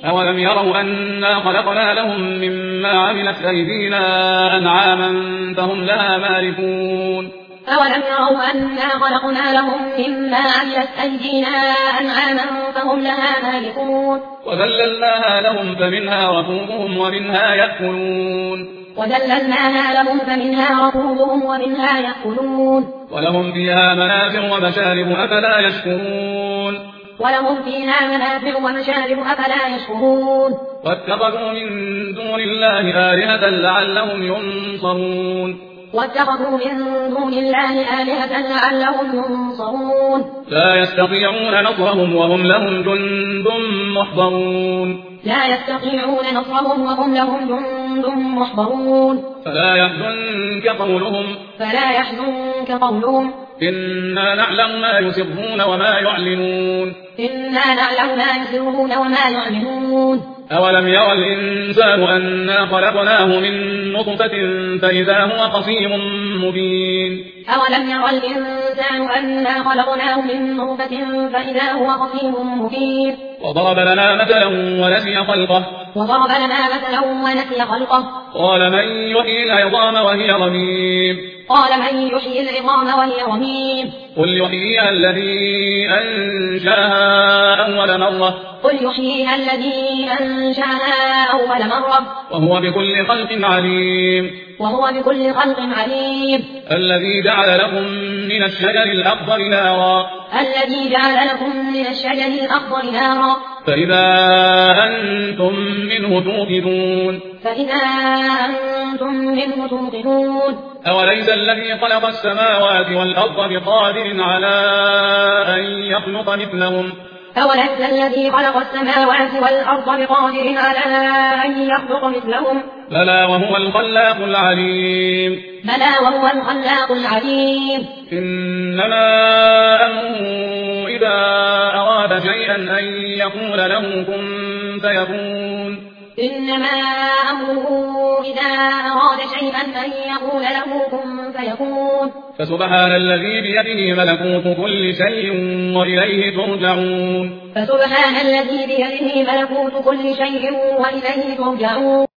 أولم يروا أنا خلقنا لهم مما عملت أيدينا أنعاما فهم لها مالكون أولم يروا أنا خلقنا لهم مما عملت أيدينا أنعاما فهم لها مالكون وذللناها لهم فمنها ركوبهم ومنها يأكلون ولهم فيها منافع ومشارب أفلا يشكرون واتخذوا من دون الله آلهة لعلهم ينصرون لا يستطيعون نصرهم وهم لهم جند محضرون فلا يحزنك قولهم إنا نعلم ما يسرون وما يعلنون أولم يرى الإنسان أنا خلقناه من نطفة فإذا هو خصيم مبين وضرب لنا مثلا ونسي خلقه قال من يحيي العظام وهي رميم قل يحييها الذي أنشأها أول مرة وهو بكل خلق عليم الذي جعل لكم من الشجر الأخضر نارا فإذا أنتم منه توقدون أوليس الذي خلق السماوات والأرض بقادر على أن يخلق مثلهم بلى وهو الخلاق العليم إنما أمره إذا أراد شيئا أن يقول له كن فيكون فسبحان الذي بيده ملكوت كل شيء وإليه ترجعون